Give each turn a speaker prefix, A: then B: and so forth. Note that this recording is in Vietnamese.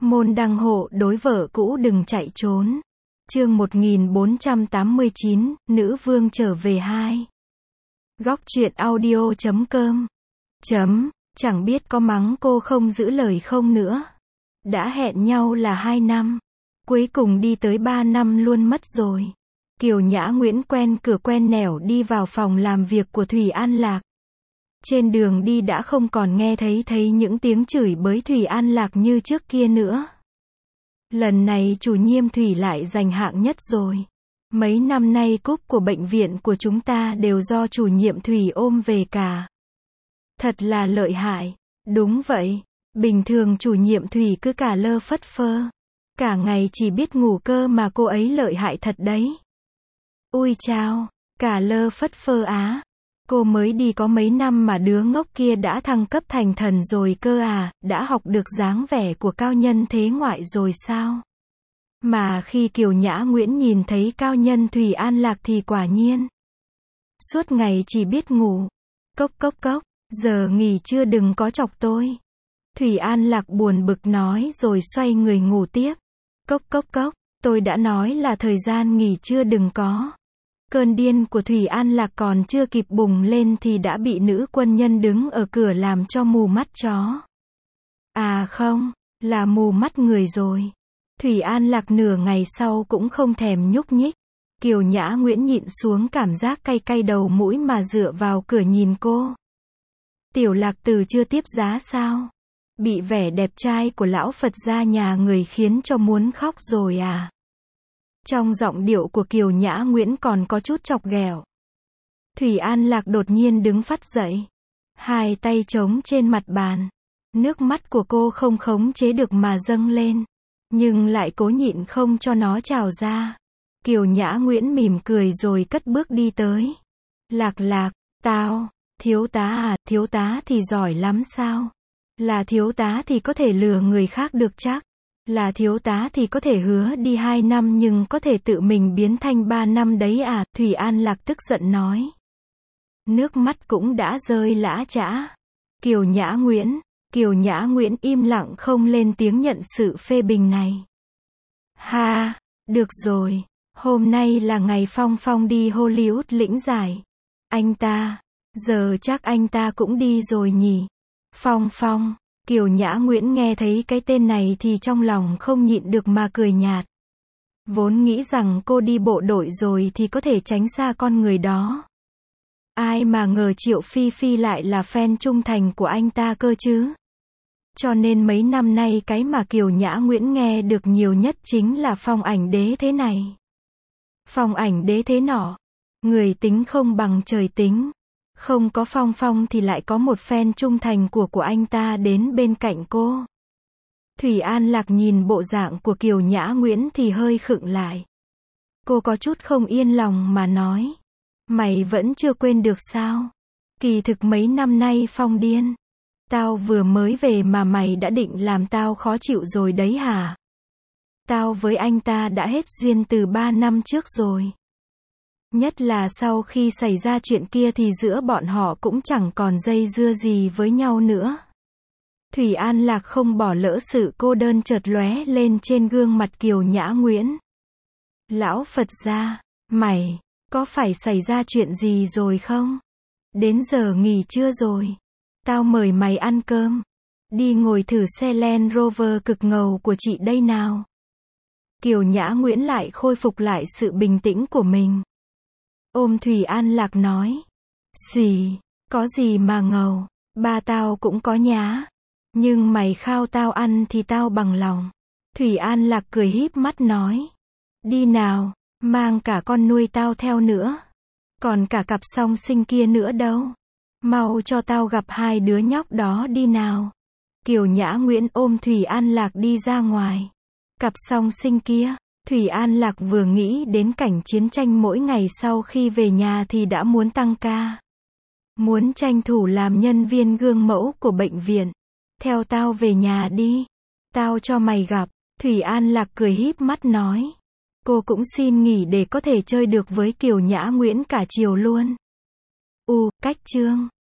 A: Môn đăng hộ đối vợ cũ đừng chạy trốn. Chương 1489, Nữ vương trở về 2. Góc truyện audio.com. Chẳng biết có mắng cô không giữ lời không nữa. Đã hẹn nhau là 2 năm. Cuối cùng đi tới 3 năm luôn mất rồi. Kiều Nhã Nguyễn quen cửa quen nẻo đi vào phòng làm việc của Thủy An Lạc. Trên đường đi đã không còn nghe thấy những tiếng chửi bới Thủy An Lạc như trước kia nữa. Lần này chủ nhiệm Thủy lại giành hạng nhất rồi. Mấy năm nay cúp của bệnh viện của chúng ta đều do chủ nhiệm Thủy ôm về cả. Thật là lợi hại. Đúng vậy. Bình thường chủ nhiệm Thủy cứ cả lơ phất phơ. Cả ngày chỉ biết ngủ cơ mà cô ấy lợi hại thật đấy. Ui chao, cả lơ phất phơ á. Cô mới đi có mấy năm mà đứa ngốc kia đã thăng cấp thành thần rồi cơ à, đã học được dáng vẻ của cao nhân thế ngoại rồi sao? Mà khi Kiều Nhã Nguyễn nhìn thấy cao nhân Thủy An Lạc thì quả nhiên. Suốt ngày chỉ biết ngủ. Cốc cốc cốc, giờ nghỉ trưa đừng có chọc tôi. Thủy An Lạc buồn bực nói rồi xoay người ngủ tiếp. Cốc cốc cốc, tôi đã nói là thời gian nghỉ trưa đừng có. Cơn điên của Thủy An Lạc còn chưa kịp bùng lên thì đã bị nữ quân nhân đứng ở cửa làm cho mù mắt chó. À không, là mù mắt người rồi. Thủy An Lạc nửa ngày sau cũng không thèm nhúc nhích. Kiều Nhã Nguyễn nhịn xuống cảm giác cay cay đầu mũi mà dựa vào cửa nhìn cô. Tiểu Lạc Tử chưa tiếp giá sao? Bị vẻ đẹp trai của lão Phật gia nhà người khiến cho muốn khóc rồi à? Trong giọng điệu của Kiều Nhã Nguyễn còn có chút chọc ghẹo. Thủy An Lạc đột nhiên đứng phắt dậy. Hai tay trống trên mặt bàn. Nước mắt của cô không khống chế được mà dâng lên. Nhưng lại cố nhịn không cho nó trào ra. Kiều Nhã Nguyễn mỉm cười rồi cất bước đi tới. Lạc Lạc, tao, thiếu tá à, thiếu tá thì giỏi lắm sao? Là thiếu tá thì có thể lừa người khác được chắc. Là thiếu tá thì có thể hứa đi 2 năm nhưng có thể tự mình biến thành 3 năm đấy à, Thủy An Lạc tức giận nói. Nước mắt cũng đã rơi lã chã. Kiều Nhã Nguyễn im lặng không lên tiếng nhận sự phê bình này. Ha, được rồi, hôm nay là ngày Phong Phong đi Hollywood lĩnh giải. Anh ta, giờ chắc anh ta cũng đi rồi nhỉ. Phong Phong. Kiều Nhã Nguyễn nghe thấy cái tên này thì trong lòng không nhịn được mà cười nhạt. Vốn nghĩ rằng cô đi bộ đội rồi thì có thể tránh xa con người đó. Ai mà ngờ Triệu Phi Phi lại là fan trung thành của anh ta cơ chứ. Cho nên mấy năm nay cái mà Kiều Nhã Nguyễn nghe được nhiều nhất chính là Phong Ảnh Đế thế này. Phong Ảnh Đế thế nọ. Người tính không bằng trời tính. Không có Phong Phong thì lại có một fan trung thành của anh ta đến bên cạnh cô. Thủy An Lạc nhìn bộ dạng của Kiều Nhã Nguyễn thì hơi khựng lại. Cô có chút không yên lòng mà nói. Mày vẫn chưa quên được sao? Kỳ thực mấy năm nay Phong điên. Tao vừa mới về mà mày đã định làm tao khó chịu rồi đấy hả? Tao với anh ta đã hết duyên từ 3 năm trước rồi. Nhất là sau khi xảy ra chuyện kia thì giữa bọn họ cũng chẳng còn dây dưa gì với nhau nữa. Thủy An Lạc không bỏ lỡ sự cô đơn chợt lóe lên trên gương mặt Kiều Nhã Nguyễn. Lão Phật gia, mày, có phải xảy ra chuyện gì rồi không? Đến giờ nghỉ trưa rồi. Tao mời mày ăn cơm. Đi ngồi thử xe Land Rover cực ngầu của chị đây nào. Kiều Nhã Nguyễn lại khôi phục lại sự bình tĩnh của mình. Ôm Thủy An Lạc nói. Xì, có gì mà ngầu, ba tao cũng có nhá. Nhưng mày khao tao ăn thì tao bằng lòng. Thủy An Lạc cười híp mắt nói. Đi nào, mang cả con nuôi tao theo nữa. Còn cả cặp song sinh kia nữa đâu. Mau cho tao gặp 2 đứa nhóc đó đi nào. Kiều Nhã Nguyễn ôm Thủy An Lạc đi ra ngoài. Cặp song sinh kia. Thủy An Lạc vừa nghĩ đến cảnh chiến tranh mỗi ngày sau khi về nhà thì đã muốn tăng ca. Muốn tranh thủ làm nhân viên gương mẫu của bệnh viện. Theo tao về nhà đi. Tao cho mày gặp. Thủy An Lạc cười híp mắt nói. Cô cũng xin nghỉ để có thể chơi được với Kiều Nhã Nguyễn cả chiều luôn. Cách chương.